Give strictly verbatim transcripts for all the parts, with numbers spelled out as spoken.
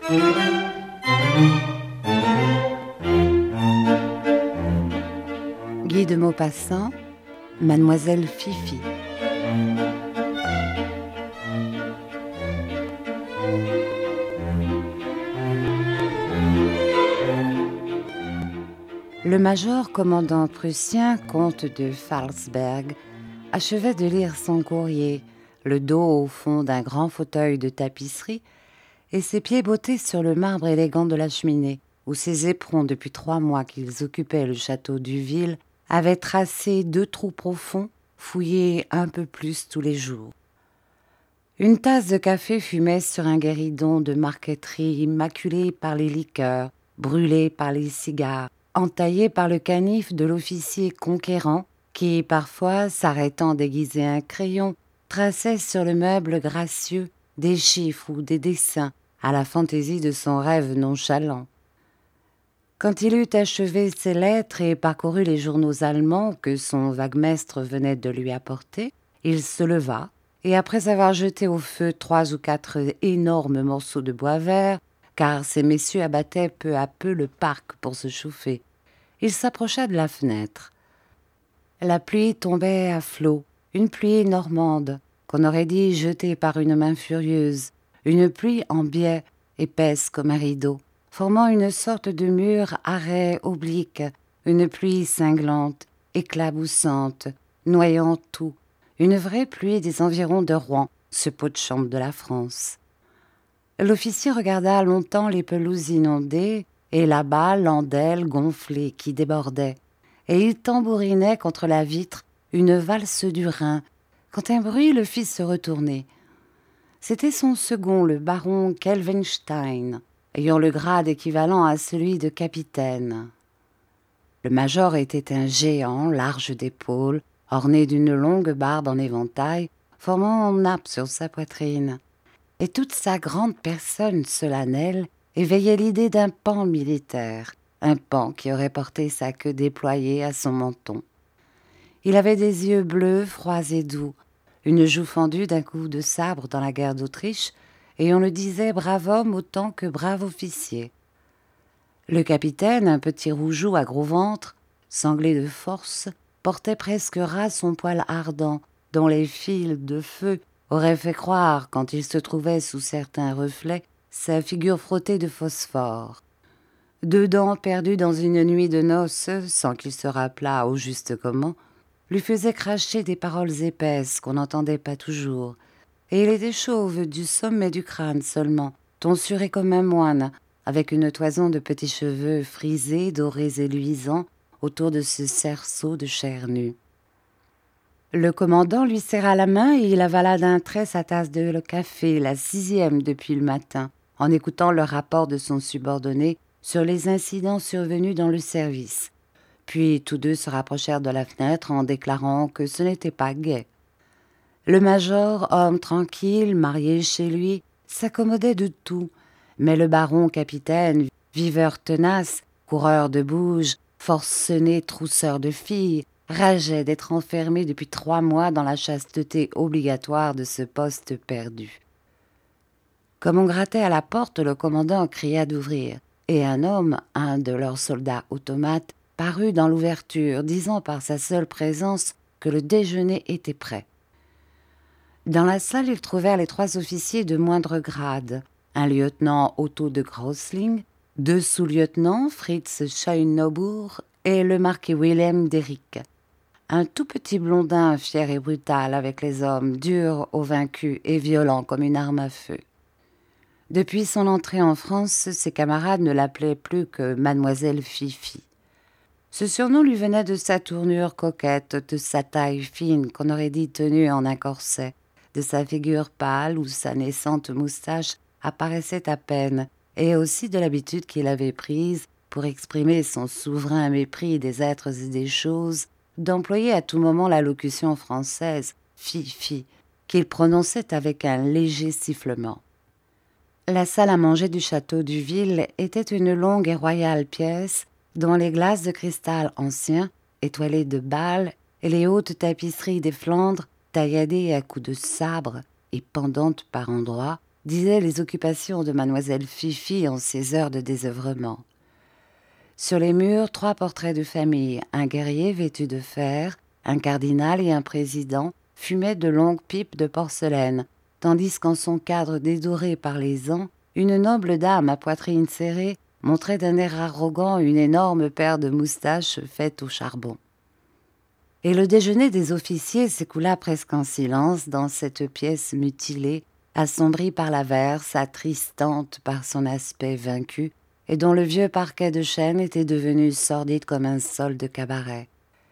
Guy de Maupassant, Mademoiselle Fifi. Le major commandant prussien, comte de Pfalzberg, achevait de lire son courrier, le dos au fond d'un grand fauteuil de tapisserie et ses pieds bottés sur le marbre élégant de la cheminée, où ses éperons, depuis trois mois qu'ils occupaient le château d'Uville, avaient tracé deux trous profonds, fouillés un peu plus tous les jours. Une tasse de café fumait sur un guéridon de marqueterie maculé par les liqueurs, brûlé par les cigares, entaillé par le canif de l'officier conquérant qui, parfois, s'arrêtant d'aiguiser un crayon, traçait sur le meuble gracieux des chiffres ou des dessins à la fantaisie de son rêve nonchalant. Quand il eut achevé ses lettres et parcouru les journaux allemands que son vaguemestre venait de lui apporter, il se leva et, après avoir jeté au feu trois ou quatre énormes morceaux de bois vert, car ces messieurs abattaient peu à peu le parc pour se chauffer, il s'approcha de la fenêtre. La pluie tombait à flots, une pluie normande, qu'on aurait dit jetée par une main furieuse, une pluie en biais, épaisse comme un rideau, formant une sorte de mur arrêt oblique, une pluie cinglante, éclaboussante, noyant tout, une vraie pluie des environs de Rouen, ce pot de chambre de la France. L'officier regarda longtemps les pelouses inondées et là-bas l'andelle gonflée qui débordait, et il tambourinait contre la vitre une valse du Rhin, quand un bruit le fit se retourner. C'était son second, le baron Kelvenstein, ayant le grade équivalent à celui de capitaine. Le major était un géant large d'épaules, orné d'une longue barbe en éventail, formant une nappe sur sa poitrine. Et toute sa grande personne solennelle éveillait l'idée d'un paon militaire, un paon qui aurait porté sa queue déployée à son menton. Il avait des yeux bleus, froids et doux, une joue fendue d'un coup de sabre dans la guerre d'Autriche, et on le disait brave homme autant que brave officier. Le capitaine, un petit rougeau à gros ventre, sanglé de force, portait presque ras son poil ardent, dont les fils de feu auraient fait croire, quand il se trouvait sous certains reflets, sa figure frottée de phosphore. Deux dents perdues dans une nuit de noces, sans qu'il se rappelât au juste comment, lui faisaient cracher des paroles épaisses qu'on n'entendait pas toujours, et il était chauve du sommet du crâne seulement, tonsuré comme un moine, avec une toison de petits cheveux frisés, dorés et luisants, autour de ce cerceau de chair nue. Le commandant lui serra la main et il avala d'un trait sa tasse de café, la sixième depuis le matin, en écoutant le rapport de son subordonné sur les incidents survenus dans le service. Puis tous deux se rapprochèrent de la fenêtre en déclarant que ce n'était pas gai. Le major, homme tranquille, marié chez lui, s'accommodait de tout, mais le baron capitaine, viveur tenace, coureur de bouges, forcené trousseur de filles, rageait d'être enfermé depuis trois mois dans la chasteté obligatoire de ce poste perdu. Comme on grattait à la porte, le commandant cria d'ouvrir, et un homme, un de leurs soldats automates, parut dans l'ouverture, disant par sa seule présence que le déjeuner était prêt. Dans la salle, ils trouvèrent les trois officiers de moindre grade, un lieutenant Otto de Grosling, deux sous-lieutenants, Fritz Schauenaubourg et le marquis Wilhelm d'Erick. Un tout petit blondin fier et brutal avec les hommes, dur aux vaincus et violent comme une arme à feu. Depuis son entrée en France, ses camarades ne l'appelaient plus que Mademoiselle Fifi. Ce surnom lui venait de sa tournure coquette, de sa taille fine qu'on aurait dit tenue en un corset, de sa figure pâle où sa naissante moustache apparaissait à peine, et aussi de l'habitude qu'il avait prise, pour exprimer son souverain mépris des êtres et des choses, d'employer à tout moment la locution française « Fifi », qu'il prononçait avec un léger sifflement. La salle à manger du château d'Uville était une longue et royale pièce dont les glaces de cristal ancien, étoilées de balles, et les hautes tapisseries des Flandres, tailladées à coups de sabre et pendantes par endroits, disaient les occupations de mademoiselle Fifi en ses heures de désœuvrement. Sur les murs, trois portraits de famille, un guerrier vêtu de fer, un cardinal et un président, fumaient de longues pipes de porcelaine, tandis qu'en son cadre dédoré par les ans, une noble dame à poitrine serrée montrait d'un air arrogant une énorme paire de moustaches faites au charbon. Et le déjeuner des officiers s'écoula presque en silence dans cette pièce mutilée, assombrie par l'averse, attristante par son aspect vaincu, et dont le vieux parquet de chêne était devenu sordide comme un sol de cabaret.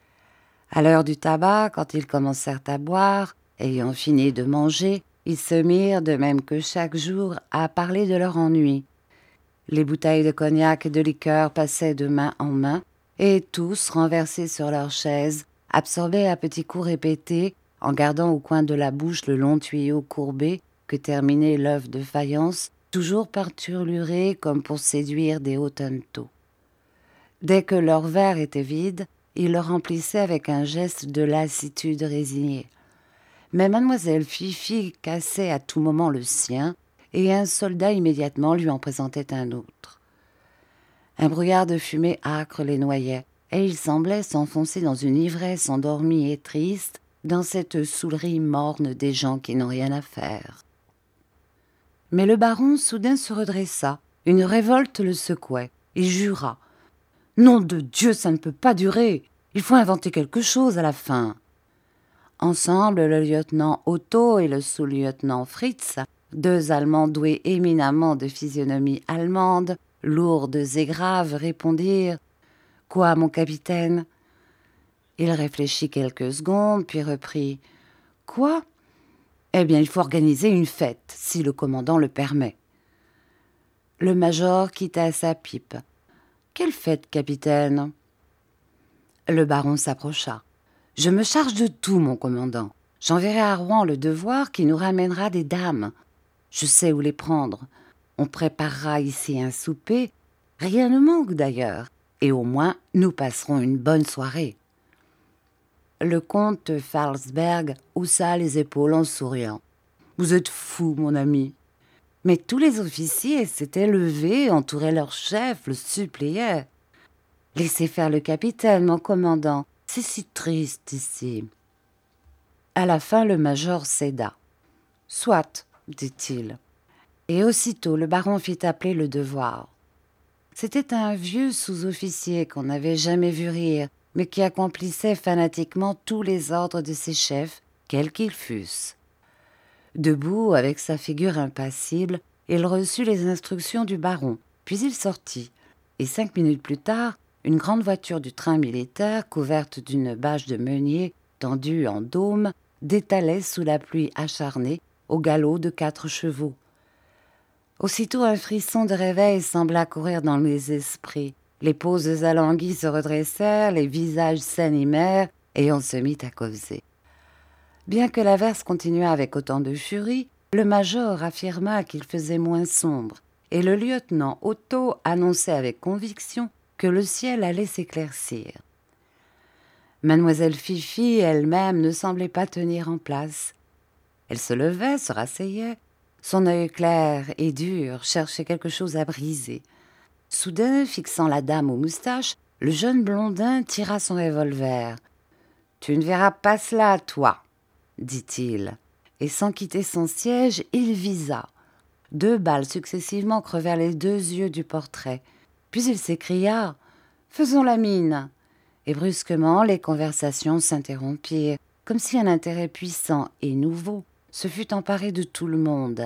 À l'heure du tabac, quand ils commencèrent à boire, ayant fini de manger, ils se mirent, de même que chaque jour, à parler de leur ennui. Les bouteilles de cognac et de liqueur passaient de main en main, et tous, renversés sur leurs chaises, absorbaient à petits coups répétés, en gardant au coin de la bouche le long tuyau courbé que terminait l'œuf de faïence, toujours peinturluré comme pour séduire des hottentots. Dès que leur verre était vide, ils le remplissaient avec un geste de lassitude résignée. Mais mademoiselle Fifi cassait à tout moment le sien, et un soldat immédiatement lui en présentait un autre. Un brouillard de fumée âcre les noyait, et ils semblaient s'enfoncer dans une ivresse endormie et triste, dans cette saoulerie morne des gens qui n'ont rien à faire. Mais le baron soudain se redressa, une révolte le secouait, il jura. « Nom de Dieu, ça ne peut pas durer, il faut inventer quelque chose à la fin !» Ensemble, le lieutenant Otto et le sous-lieutenant Fritz, deux Allemands doués éminemment de physionomie allemande, lourdes et graves, répondirent « Quoi, mon capitaine ?» Il réfléchit quelques secondes, puis reprit « Quoi ? Eh bien, il faut organiser une fête, si le commandant le permet. » Le major quitta sa pipe. « Quelle fête, capitaine ?» Le baron s'approcha. « Je me charge de tout, mon commandant. J'enverrai à Rouen le devoir qui nous ramènera des dames. Je sais où les prendre. On préparera ici un souper. Rien ne manque d'ailleurs. Et au moins, nous passerons une bonne soirée. » Le comte Farlsberg haussa les épaules en souriant. « Vous êtes fou, mon ami. » Mais tous les officiers s'étaient levés, entouraient leur chef, le suppliaient. « Laissez faire le capitaine, mon commandant. C'est si triste ici. » À la fin, le major céda. « Soit, dit-il. » Et aussitôt, le baron fit appeler le devoir. C'était un vieux sous-officier qu'on n'avait jamais vu rire, mais qui accomplissait fanatiquement tous les ordres de ses chefs, quels qu'ils fussent. Debout, avec sa figure impassible, il reçut les instructions du baron, puis il sortit, et cinq minutes plus tard, une grande voiture du train militaire, couverte d'une bâche de meunier tendue en dôme, détalait sous la pluie acharnée au galop de quatre chevaux. Aussitôt un frisson de réveil sembla courir dans les esprits. Les poses alanguies se redressèrent, les visages s'animèrent, et on se mit à causer. Bien que l'averse continuât avec autant de furie, le major affirma qu'il faisait moins sombre, et le lieutenant Otto annonçait avec conviction que le ciel allait s'éclaircir. Mademoiselle Fifi elle-même ne semblait pas tenir en place. Elle se levait, se rasseyait, son œil clair et dur cherchait quelque chose à briser. Soudain, fixant la dame aux moustaches, le jeune blondin tira son revolver. « Tu ne verras pas cela, toi !» dit-il, et sans quitter son siège, il visa. Deux balles successivement crevèrent les deux yeux du portrait. Puis il s'écria « Faisons la mine !» Et brusquement, les conversations s'interrompirent, comme si un intérêt puissant et nouveau se fût emparé de tout le monde.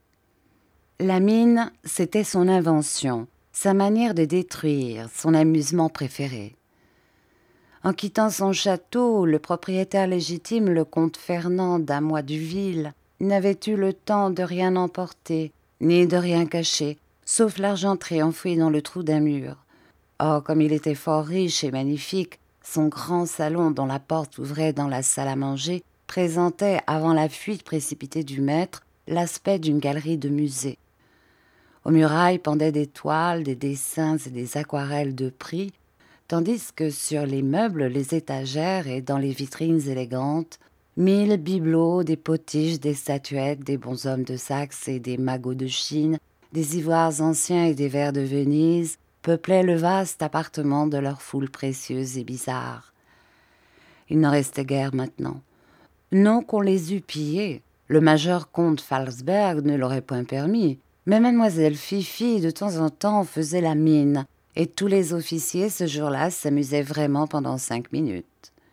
La mine, c'était son invention, sa manière de détruire, son amusement préféré. En quittant son château, le propriétaire légitime, le comte Fernand d'Amois du Ville, n'avait eu le temps de rien emporter, ni de rien cacher, sauf l'argenterie enfouie dans le trou d'un mur. Or, comme il était fort riche et magnifique, son grand salon dont la porte ouvrait dans la salle à manger présentait, avant la fuite précipitée du maître, l'aspect d'une galerie de musée. Aux murailles pendaient des toiles, des dessins et des aquarelles de prix, tandis que sur les meubles, les étagères et dans les vitrines élégantes, Mille bibelots, des potiches, des statuettes, des bonshommes de Saxe et des magots de Chine, des ivoires anciens et des verres de Venise peuplaient le vaste appartement de leur foule précieuse et bizarre. Il n'en restait guère maintenant. Non qu'on les eût pillés, le major comte Falsberg ne l'aurait point permis, mais mademoiselle Fifi de temps en temps faisait la mine, et tous les officiers ce jour-là s'amusaient vraiment pendant cinq minutes.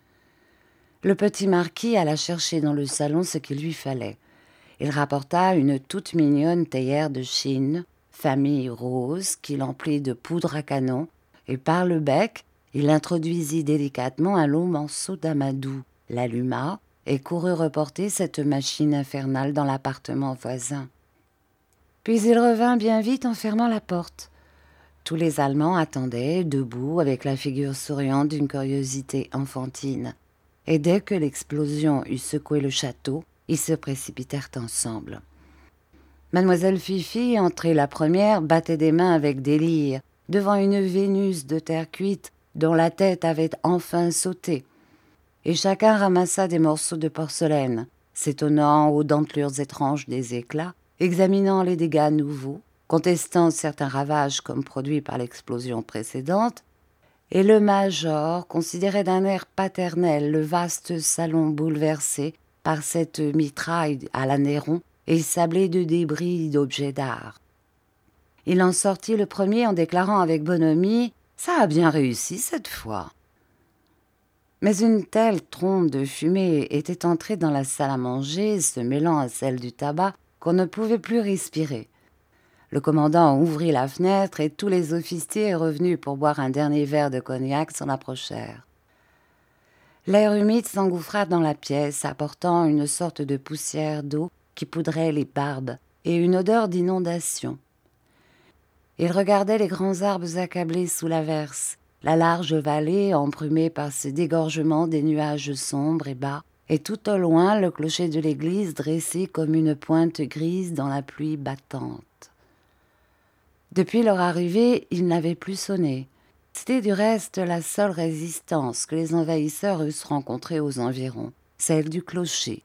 Le petit marquis alla chercher dans le salon ce qu'il lui fallait. Il rapporta une toute mignonne théière de Chine, famille rose, qu'il emplit de poudre à canon, et par le bec, il introduisit délicatement un long morceau d'amadou, l'alluma, et courut reporter cette machine infernale dans l'appartement voisin. Puis il revint bien vite en fermant la porte. Tous les Allemands attendaient, debout, avec la figure souriante d'une curiosité enfantine. Et dès que l'explosion eut secoué le château, ils se précipitèrent ensemble. Mademoiselle Fifi, entrée la première, battait des mains avec délire, devant une Vénus de terre cuite dont la tête avait enfin sauté. Et chacun ramassa des morceaux de porcelaine, s'étonnant aux dentelures étranges des éclats, examinant les dégâts nouveaux, contestant certains ravages comme produits par l'explosion précédente, et le major considérait d'un air paternel le vaste salon bouleversé par cette mitraille à la Néron et sablé de débris d'objets d'art. Il en sortit le premier en déclarant avec bonhomie « Ça a bien réussi cette fois ». Mais une telle trombe de fumée était entrée dans la salle à manger, se mêlant à celle du tabac, qu'on ne pouvait plus respirer. Le commandant ouvrit la fenêtre et tous les officiers revenus pour boire un dernier verre de cognac s'en approchèrent. L'air humide s'engouffra dans la pièce, apportant une sorte de poussière d'eau qui poudrait les barbes et une odeur d'inondation. Ils regardaient les grands arbres accablés sous l'averse, la large vallée embrumée par ce dégorgement des nuages sombres et bas, et tout au loin le clocher de l'église dressé comme une pointe grise dans la pluie battante. Depuis leur arrivée, ils n'avaient plus sonné. C'était du reste la seule résistance que les envahisseurs eussent rencontrée aux environs, celle du clocher.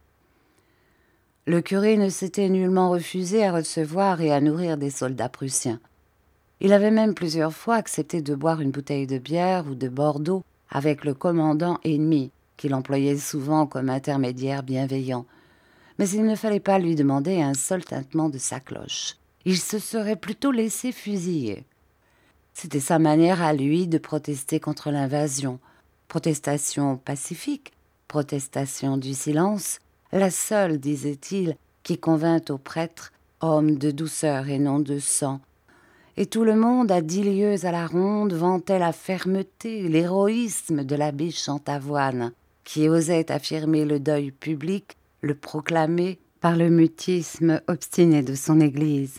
Le curé ne s'était nullement refusé à recevoir et à nourrir des soldats prussiens. Il avait même plusieurs fois accepté de boire une bouteille de bière ou de Bordeaux avec le commandant ennemi, qu'il employait souvent comme intermédiaire bienveillant. Mais il ne fallait pas lui demander un seul tintement de sa cloche. Il se serait plutôt laissé fusiller. C'était sa manière à lui de protester contre l'invasion. Protestation pacifique, protestation du silence, la seule, disait-il, qui convint aux prêtres, hommes de douceur et non de sang. Et tout le monde, à dix lieues à la ronde, vantait la fermeté, l'héroïsme de l'abbé Chantavoine, qui osait affirmer le deuil public, le proclamer par le mutisme obstiné de son église.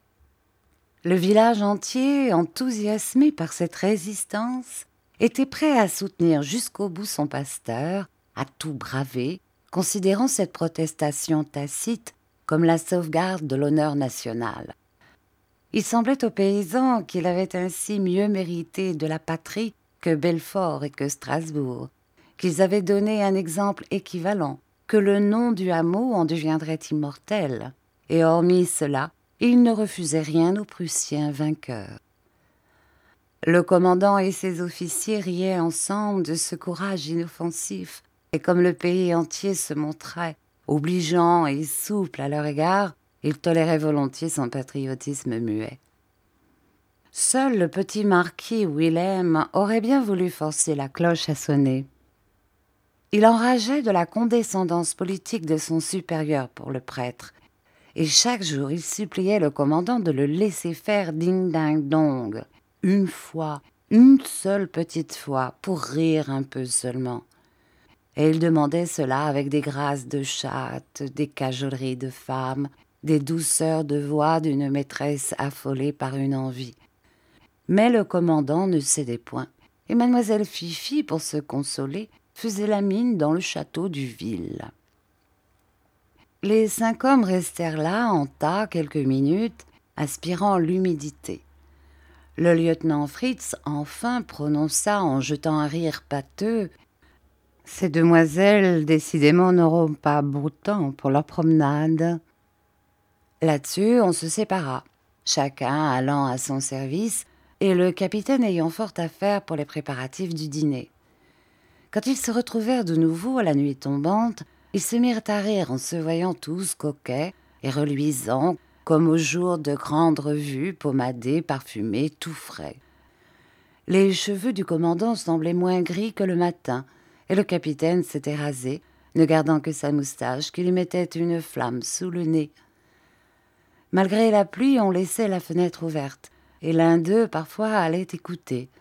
Le village entier, enthousiasmé par cette résistance, était prêt à soutenir jusqu'au bout son pasteur, à tout braver, considérant cette protestation tacite comme la sauvegarde de l'honneur national. Il semblait aux paysans qu'il avait ainsi mieux mérité de la patrie que Belfort et que Strasbourg, qu'ils avaient donné un exemple équivalent, que le nom du hameau en deviendrait immortel, et hormis cela, il ne refusait rien aux Prussiens vainqueurs. Le commandant et ses officiers riaient ensemble de ce courage inoffensif, et comme le pays entier se montrait obligeant et souple à leur égard, ils toléraient volontiers son patriotisme muet. Seul le petit marquis Willem aurait bien voulu forcer la cloche à sonner. Il enrageait de la condescendance politique de son supérieur pour le prêtre, et chaque jour il suppliait le commandant de le laisser faire ding-ding-dong, une fois, une seule petite fois, pour rire un peu seulement. Et il demandait cela avec des grâces de chatte, des cajoleries de femme, des douceurs de voix d'une maîtresse affolée par une envie. Mais le commandant ne cédait point, et mademoiselle Fifi, pour se consoler, faisait la mine dans le château du Ville. Les cinq hommes restèrent là en tas quelques minutes, aspirant l'humidité. Le lieutenant Fritz enfin prononça en jetant un rire pâteux Ces demoiselles, décidément, n'auront pas beau temps pour leur promenade. » Là-dessus, on se sépara, chacun allant à son service et le capitaine ayant fort à faire pour les préparatifs du dîner. Quand ils se retrouvèrent de nouveau à la nuit tombante, ils se mirent à rire en se voyant tous coquets et reluisants comme au jour de grandes revues, pommadés, parfumés, tout frais. Les cheveux du commandant semblaient moins gris que le matin, et le capitaine s'était rasé, ne gardant que sa moustache qui lui mettait une flamme sous le nez. Malgré la pluie, on laissait la fenêtre ouverte, et l'un d'eux, parfois, allait écouter.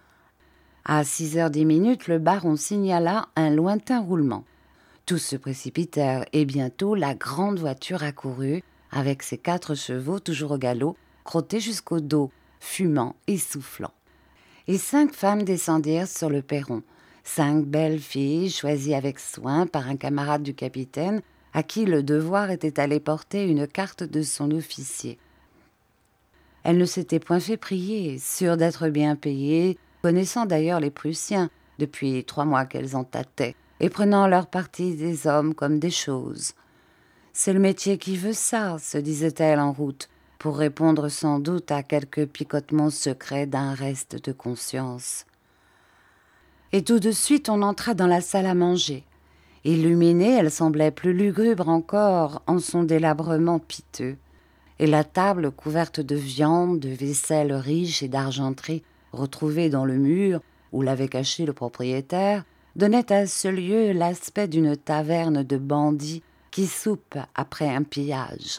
À six heures dix minutes, le baron signala un lointain roulement. Tous se précipitèrent, et bientôt la grande voiture accourut, avec ses quatre chevaux toujours au galop, crottés jusqu'au dos, fumant et soufflant. Et cinq femmes descendirent sur le perron, cinq belles filles choisies avec soin par un camarade du capitaine, à qui le devoir était allé porter une carte de son officier. Elles ne s'étaient point fait prier, sûres d'être bien payées, connaissant d'ailleurs les Prussiens, depuis trois mois qu'elles en tâtaient, et prenant leur parti des hommes comme des choses. C'est le métier qui veut ça, se disait-elle en route, pour répondre sans doute à quelques picotements secrets d'un reste de conscience. Et tout de suite on entra dans la salle à manger. Illuminée, elle semblait plus lugubre encore en son délabrement piteux, et la table couverte de viande, de vaisselle riche et d'argenterie retrouvée dans le mur où l'avait caché le propriétaire, donnait à ce lieu l'aspect d'une taverne de bandits qui soupent après un pillage.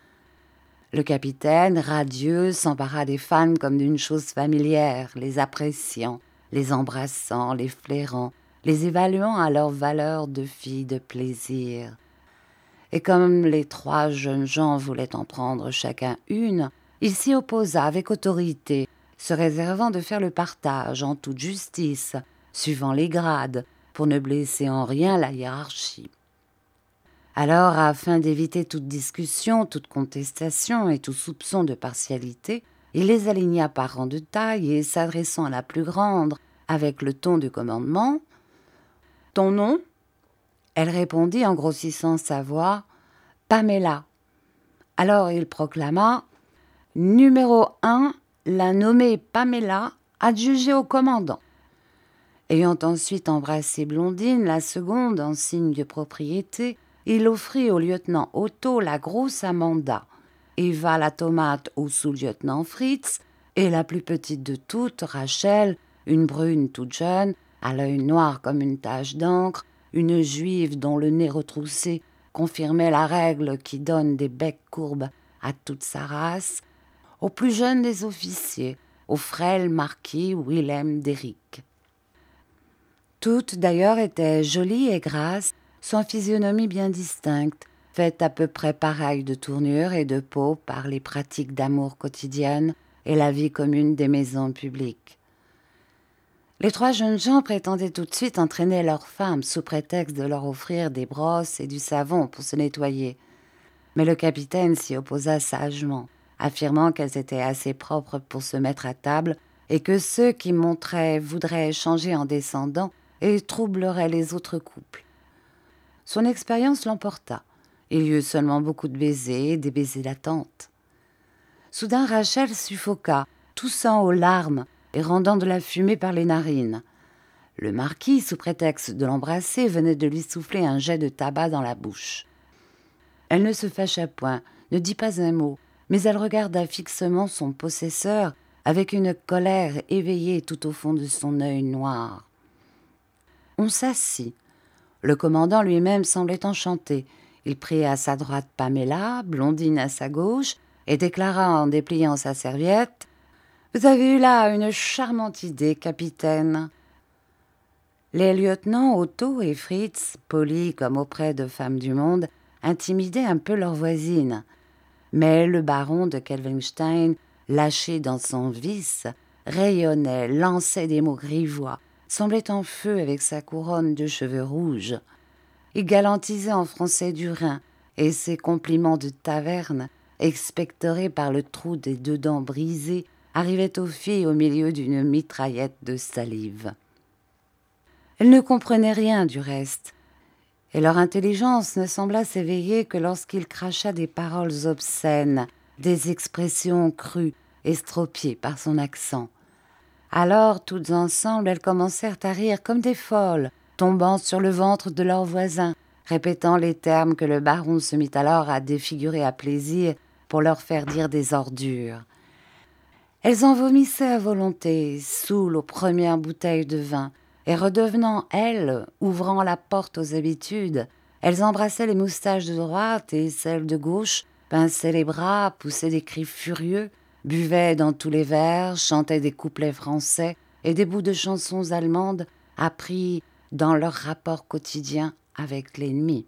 Le capitaine, radieux, s'empara des femmes comme d'une chose familière, les appréciant, les embrassant, les flairant, les évaluant à leur valeur de filles de plaisir. Et comme les trois jeunes gens voulaient en prendre chacun une, il s'y opposa avec autorité, se réservant de faire le partage en toute justice, suivant les grades, pour ne blesser en rien la hiérarchie. Alors, afin d'éviter toute discussion, toute contestation et tout soupçon de partialité, il les aligna par rang de taille et, s'adressant à la plus grande, avec le ton du commandement, « Ton nom ?» Elle répondit en grossissant sa voix, « Paméla. » Alors il proclama, « Numéro un, la nommée Paméla, adjugée au commandant. » Ayant ensuite embrassé Blondine, la seconde, en signe de propriété, il offrit au lieutenant Otto la grosse Amanda, Eva la tomate au sous-lieutenant Fritz, et la plus petite de toutes, Rachel, une brune toute jeune, à l'œil noir comme une tache d'encre, une juive dont le nez retroussé confirmait la règle qui donne des becs courbes à toute sa race, au plus jeune des officiers, au frêle marquis Willem d'Eric. Toutes d'ailleurs étaient jolies et grasses, sans physionomie bien distincte, faite à peu près pareille de tournure et de peau par les pratiques d'amour quotidiennes et la vie commune des maisons publiques. Les trois jeunes gens prétendaient tout de suite entraîner leurs femmes sous prétexte de leur offrir des brosses et du savon pour se nettoyer. Mais le capitaine s'y opposa sagement, affirmant qu'elles étaient assez propres pour se mettre à table et que ceux qui montraient voudraient changer en descendant et troubleraient les autres couples. Son expérience l'emporta. Il y eut seulement beaucoup de baisers, des baisers d'attente. Soudain Rachel suffoqua, toussant aux larmes et rendant de la fumée par les narines. Le marquis, sous prétexte de l'embrasser, venait de lui souffler un jet de tabac dans la bouche. Elle ne se fâcha point, ne dit pas un mot, mais elle regarda fixement son possesseur avec une colère éveillée tout au fond de son œil noir. On s'assit. Le commandant lui-même semblait enchanté. Il prit à sa droite Paméla, Blondine à sa gauche, et déclara en dépliant sa serviette « Vous avez eu là une charmante idée, capitaine. » Les lieutenants Otto et Fritz, polis comme auprès de femmes du monde, intimidaient un peu leurs voisines. Mais le baron de Kelvenstein, lâché dans son vice, rayonnait, lançait des mots grivois, semblait en feu avec sa couronne de cheveux rouges. Il galantisait en français du Rhin, et ses compliments de taverne, expectorés par le trou des deux dents brisées, arrivaient aux filles au milieu d'une mitraillette de salive. « Elles ne comprenaient rien du reste, et leur intelligence ne sembla s'éveiller que lorsqu'il cracha des paroles obscènes, des expressions crues, estropiées par son accent. Alors, toutes ensemble, elles commencèrent à rire comme des folles, tombant sur le ventre de leurs voisins, répétant les termes que le baron se mit alors à défigurer à plaisir pour leur faire dire des ordures. Elles en vomissaient à volonté, saoules aux premières bouteilles de vin, et redevenant, elles, ouvrant la porte aux habitudes, elles embrassaient les moustaches de droite et celles de gauche, pinçaient les bras, poussaient des cris furieux, buvaient dans tous les verres, chantaient des couplets français et des bouts de chansons allemandes appris dans leur rapport quotidien avec l'ennemi.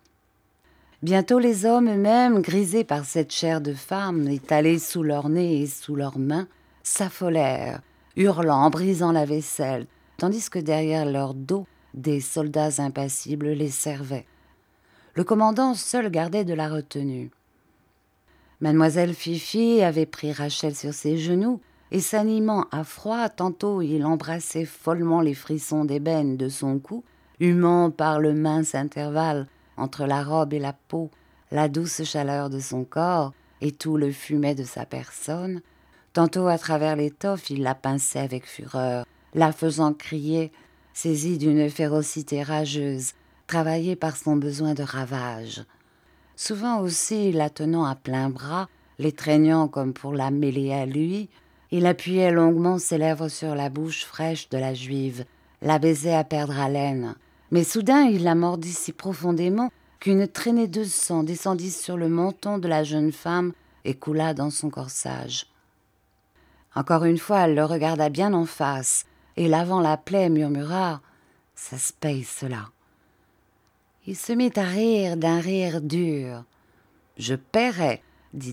Bientôt les hommes eux-mêmes, grisés par cette chair de femme étalée sous leur nez et sous leurs mains, s'affolèrent, hurlant, brisant la vaisselle, tandis que derrière leur dos, des soldats impassibles les servaient. Le commandant seul gardait de la retenue. Mademoiselle Fifi avait pris Rachel sur ses genoux et s'animant à froid, tantôt il embrassait follement les frissons d'ébène de son cou, humant par le mince intervalle entre la robe et la peau la douce chaleur de son corps et tout le fumet de sa personne. Tantôt à travers l'étoffe il la pinçait avec fureur, la faisant crier, saisie d'une férocité rageuse, travaillée par son besoin de ravage. Souvent aussi, la tenant à plein bras, l'étreignant comme pour la mêler à lui, il appuyait longuement ses lèvres sur la bouche fraîche de la Juive, la baisait à perdre haleine. Mais soudain, il la mordit si profondément qu'une traînée de sang descendit sur le menton de la jeune femme et coula dans son corsage. Encore une fois, elle le regarda bien en face, et lavant la plaie, murmura « Ça se paye, cela ». Il se mit à rire d'un rire dur. « Je paierai, dit-il. »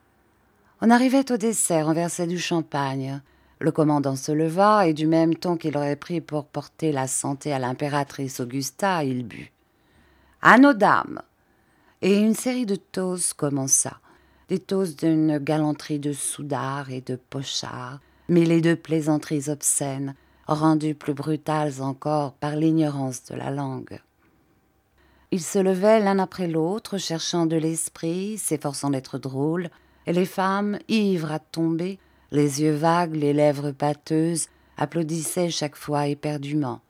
On arrivait au dessert, on versait du champagne. Le commandant se leva, et du même ton qu'il aurait pris pour porter la santé à l'impératrice Augusta, il but. « À nos dames !» Et une série de toasts commença. Des toasts d'une galanterie de soudards et de pochards, mêlés de plaisanteries obscènes, rendues plus brutales encore par l'ignorance de la langue. Ils se levaient l'un après l'autre, cherchant de l'esprit, s'efforçant d'être drôles, et les femmes, ivres à tomber, les yeux vagues, les lèvres pâteuses, applaudissaient chaque fois éperdument.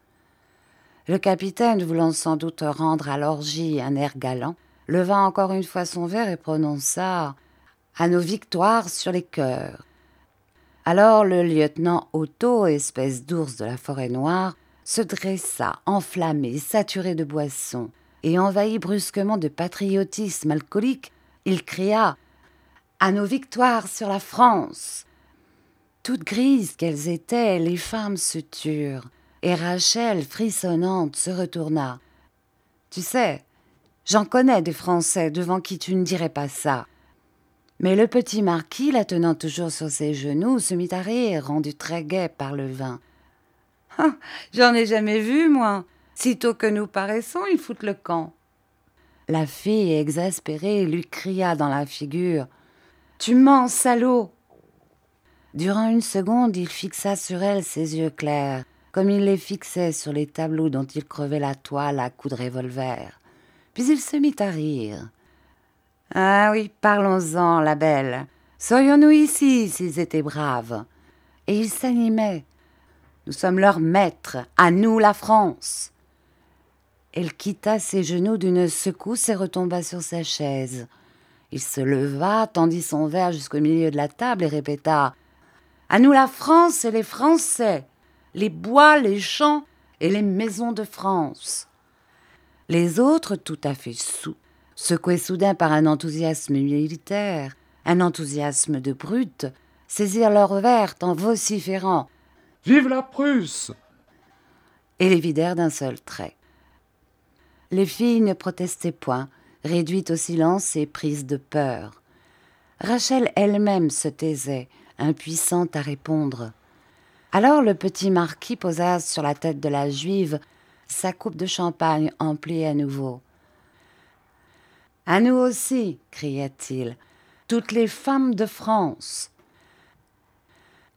Le capitaine, voulant sans doute rendre à l'orgie un air galant, leva encore une fois son verre et prononça « À nos victoires sur les cœurs ». Alors le lieutenant Otto, espèce d'ours de la forêt noire, se dressa, enflammé, saturé de boisson, et envahi brusquement de patriotisme alcoolique, il cria « À nos victoires sur la France !» Toutes grises qu'elles étaient, les femmes se turent, et Rachel, frissonnante, se retourna. « Tu sais, j'en connais des Français devant qui tu ne dirais pas ça. » Mais le petit marquis, la tenant toujours sur ses genoux, se mit à rire, rendu très gai par le vin. Ah, « J'en ai jamais vu, moi. Sitôt que nous paraissons, ils foutent le camp. » La fille, exaspérée, lui cria dans la figure « Tu mens, salaud !» Durant une seconde, il fixa sur elle ses yeux clairs, comme il les fixait sur les tableaux dont il crevait la toile à coups de revolver. Puis il se mit à rire. « Ah oui, parlons-en, la belle. Serions-nous ici s'ils étaient braves ?» Et il s'animait. « Nous sommes leurs maîtres, à nous la France !» Elle quitta ses genoux d'une secousse et retomba sur sa chaise. Il se leva, tendit son verre jusqu'au milieu de la table et répéta « À nous la France et les Français, les bois, les champs et les maisons de France !» Les autres, tout à fait saouls, secoués soudain par un enthousiasme militaire, un enthousiasme de brute, saisirent leurs verres en vociférant « Vive la Prusse !» et les vidèrent d'un seul trait. Les filles ne protestaient point, réduites au silence et prises de peur. Rachel elle-même se taisait, impuissante à répondre. Alors le petit marquis posa sur la tête de la Juive sa coupe de champagne emplie à nouveau. « À nous aussi !» cria-t-il, « toutes les femmes de France !»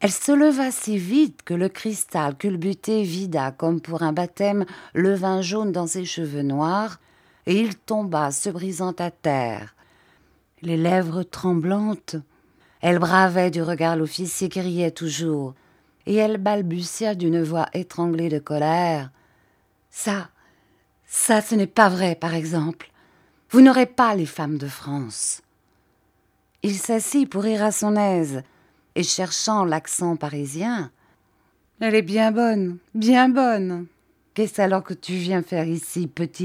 Elle se leva si vite que le cristal culbuté vida, comme pour un baptême, le vin jaune dans ses cheveux noirs, et il tomba, se brisant à terre. Les lèvres tremblantes, elle bravait du regard l'officier qui riait toujours, et elle balbutia d'une voix étranglée de colère. « Ça, ça, ce n'est pas vrai, par exemple. Vous n'aurez pas les femmes de France. » Il s'assit pour rire à son aise, et cherchant l'accent parisien, « Elle est bien bonne, bien bonne. Qu'est-ce alors que tu viens faire ici, petite ?»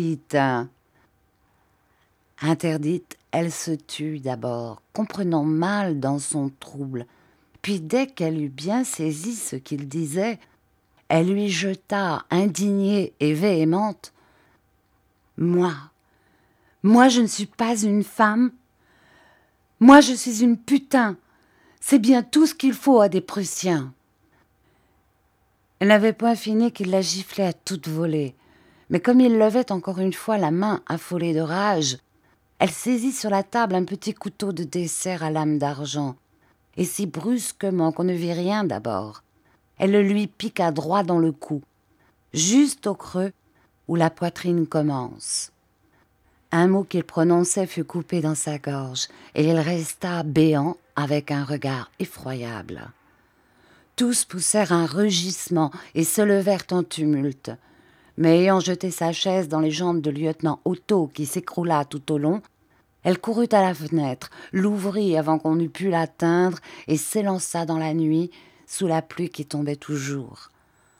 Interdite, elle se tut d'abord, comprenant mal dans son trouble. Puis dès qu'elle eut bien saisi ce qu'il disait, elle lui jeta, indignée et véhémente, « Moi, moi je ne suis pas une femme. Moi je suis une putain. C'est bien tout ce qu'il faut à des Prussiens. » Elle n'avait point fini qu'il la giflait à toute volée, mais comme il levait encore une fois la main affolée de rage, elle saisit sur la table un petit couteau de dessert à lame d'argent, et si brusquement qu'on ne vit rien d'abord. Elle le lui piqua droit dans le cou, juste au creux où la poitrine commence. Un mot qu'il prononçait fut coupé dans sa gorge, et il resta béant avec un regard effroyable. Tous poussèrent un rugissement et se levèrent en tumulte. Mais ayant jeté sa chaise dans les jambes de lieutenant Otto, qui s'écroula tout au long, elle courut à la fenêtre, l'ouvrit avant qu'on eût pu l'atteindre et s'élança dans la nuit, sous la pluie qui tombait toujours.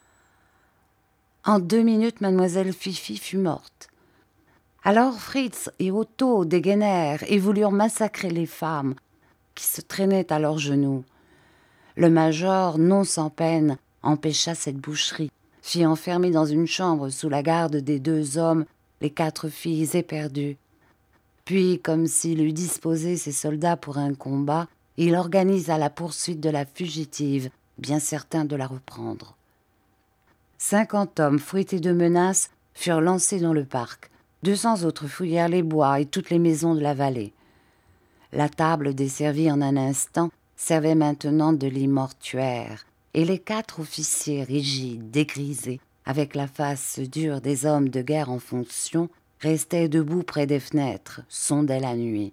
En deux minutes, mademoiselle Fifi fut morte. Alors Fritz et Otto dégainèrent et voulurent massacrer les femmes qui se traînaient à leurs genoux. Le major, non sans peine, empêcha cette boucherie, fit enfermer dans une chambre sous la garde des deux hommes les quatre filles éperdues. Puis, comme s'il eût disposé ses soldats pour un combat, il organisa la poursuite de la fugitive, bien certain de la reprendre. Cinquante hommes, fruités de menaces, furent lancés dans le parc. Deux cents autres fouillèrent les bois et toutes les maisons de la vallée. La table desservie en un instant servait maintenant de lit mortuaire, et les quatre officiers rigides, dégrisés, avec la face dure des hommes de guerre en fonction, restaient debout près des fenêtres, sondaient la nuit.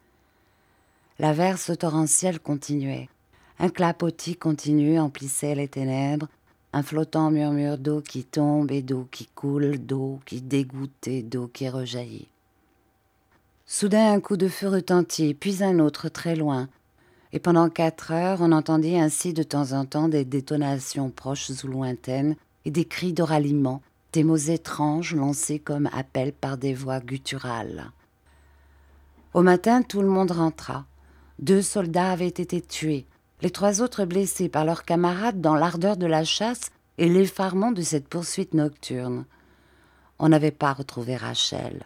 L'averse torrentielle continuait. Un clapotis continu emplissait les ténèbres, un flottant murmure d'eau qui tombe et d'eau qui coule, d'eau qui dégoûte et d'eau qui rejaillit. Soudain un coup de feu retentit, puis un autre très loin, et pendant quatre heures on entendit ainsi de temps en temps des détonations proches ou lointaines et des cris de ralliement, des mots étranges lancés comme appels par des voix gutturales. Au matin, tout le monde rentra. Deux soldats avaient été tués, les trois autres blessés par leurs camarades dans l'ardeur de la chasse et l'effarement de cette poursuite nocturne. On n'avait pas retrouvé Rachel.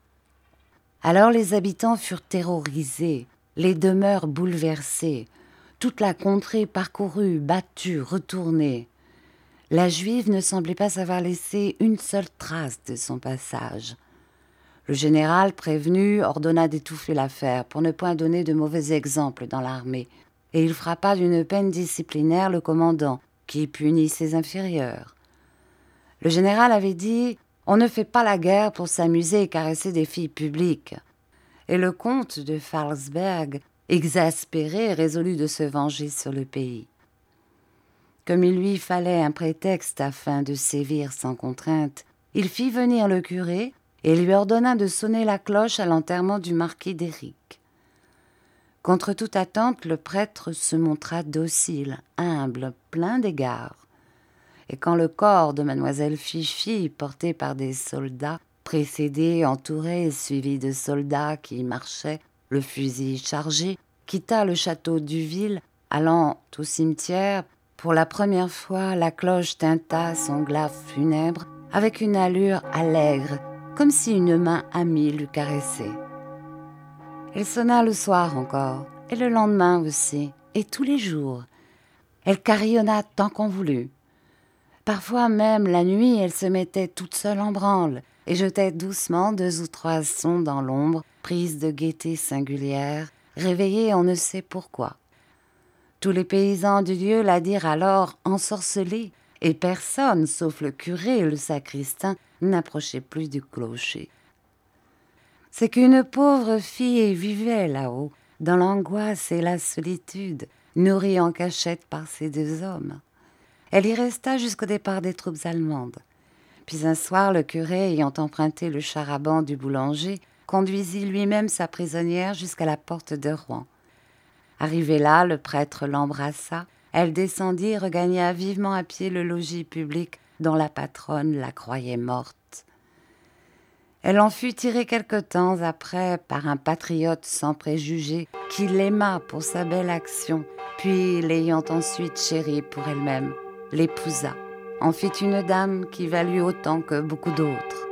Alors les habitants furent terrorisés, les demeures bouleversées, toute la contrée parcourue, battue, retournée. La Juive ne semblait pas avoir laissé une seule trace de son passage. Le général, prévenu, ordonna d'étouffer l'affaire pour ne point donner de mauvais exemples dans l'armée, et il frappa d'une peine disciplinaire le commandant, qui punit ses inférieurs. Le général avait dit « On ne fait pas la guerre pour s'amuser et caresser des filles publiques ». Et le comte de Falsberg, exaspéré, résolut de se venger sur le pays. Comme il lui fallait un prétexte afin de sévir sans contrainte, il fit venir le curé et lui ordonna de sonner la cloche à l'enterrement du marquis d'Éric. Contre toute attente, le prêtre se montra docile, humble, plein d'égards. Et quand le corps de mademoiselle Fifi, porté par des soldats, précédé, entouré, suivi de soldats qui marchaient, le fusil chargé, quitta le château d'Uville, allant au cimetière, pour la première fois, la cloche tinta son glas funèbre avec une allure allègre, comme si une main amie l'eût caressé. Elle sonna le soir encore, et le lendemain aussi, et tous les jours. Elle carillonna tant qu'on voulut. Parfois même, la nuit, elle se mettait toute seule en branle, et jetait doucement deux ou trois sons dans l'ombre, prise de gaieté singulière, réveillée on ne sait pourquoi. Tous les paysans du lieu la dirent alors ensorcelée, et personne, sauf le curé et le sacristain, n'approchait plus du clocher. C'est qu'une pauvre fille vivait là-haut, dans l'angoisse et la solitude, nourrie en cachette par ces deux hommes. Elle y resta jusqu'au départ des troupes allemandes. Puis un soir, le curé, ayant emprunté le char-à-banc du boulanger, conduisit lui-même sa prisonnière jusqu'à la porte de Rouen. Arrivé là, le prêtre l'embrassa. Elle descendit et regagna vivement à pied le logis public dont la patronne la croyait morte. Elle en fut tirée quelque temps après par un patriote sans préjugés qui l'aima pour sa belle action, puis l'ayant ensuite chérie pour elle-même, l'épousa, en fit une dame qui valut autant que beaucoup d'autres.